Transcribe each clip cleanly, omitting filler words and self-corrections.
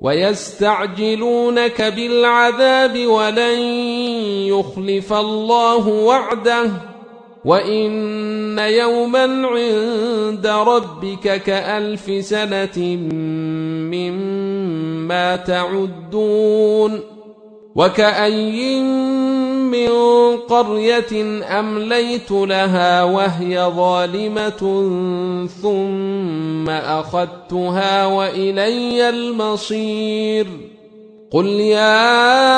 ويستعجلونك بالعذاب ولن يخلف الله وعده وإن يوما عند ربك كألف سنة مما تعدون وكأي من قرية أمليت لها وهي ظالمة ثم أخذتها وإلي المصير قل يا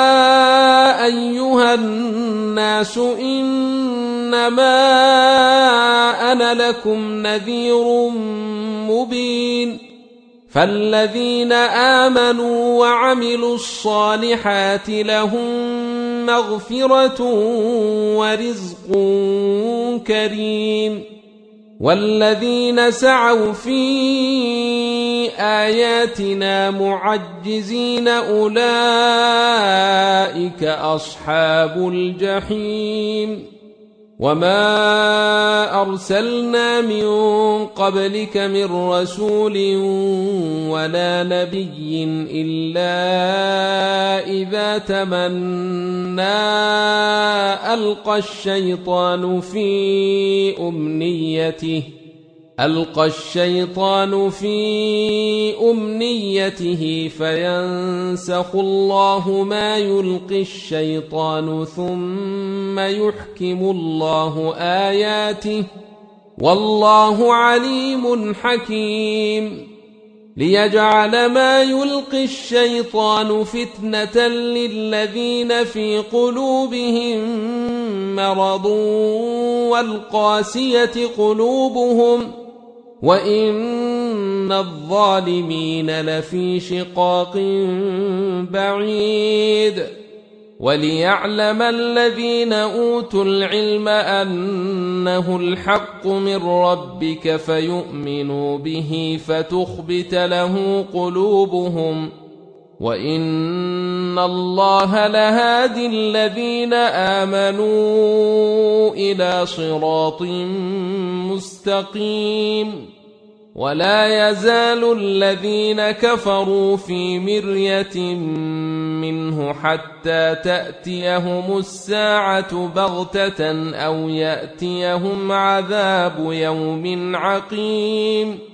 أيها الناس إنما أنا لكم نذير مبين فالذين آمنوا وعملوا الصالحات لهم مغفرة ورزق كريم والذين سعوا في آياتنا معجزين أولئك أصحاب الجحيم وما أرسلنا من قبلك من رسول ولا نبي إلا إذا تمنى ألقى الشيطان في أمنيته فينسخ الله ما يلقي الشيطان ثم يحكم الله آياته والله عليم حكيم ليجعل ما يلقي الشيطان فتنة للذين في قلوبهم مرض والقاسية قلوبهم وإن الظالمين لفي شقاق بعيد وليعلم الذين أوتوا العلم أنه الحق من ربك فيؤمنوا به فتخبت له قلوبهم وإن الله لهادي الذين آمنوا إلى صراط مستقيم ولا يزال الذين كفروا في مرية منه حتى تأتيهم الساعة بغتة أو يأتيهم عذاب يوم عقيم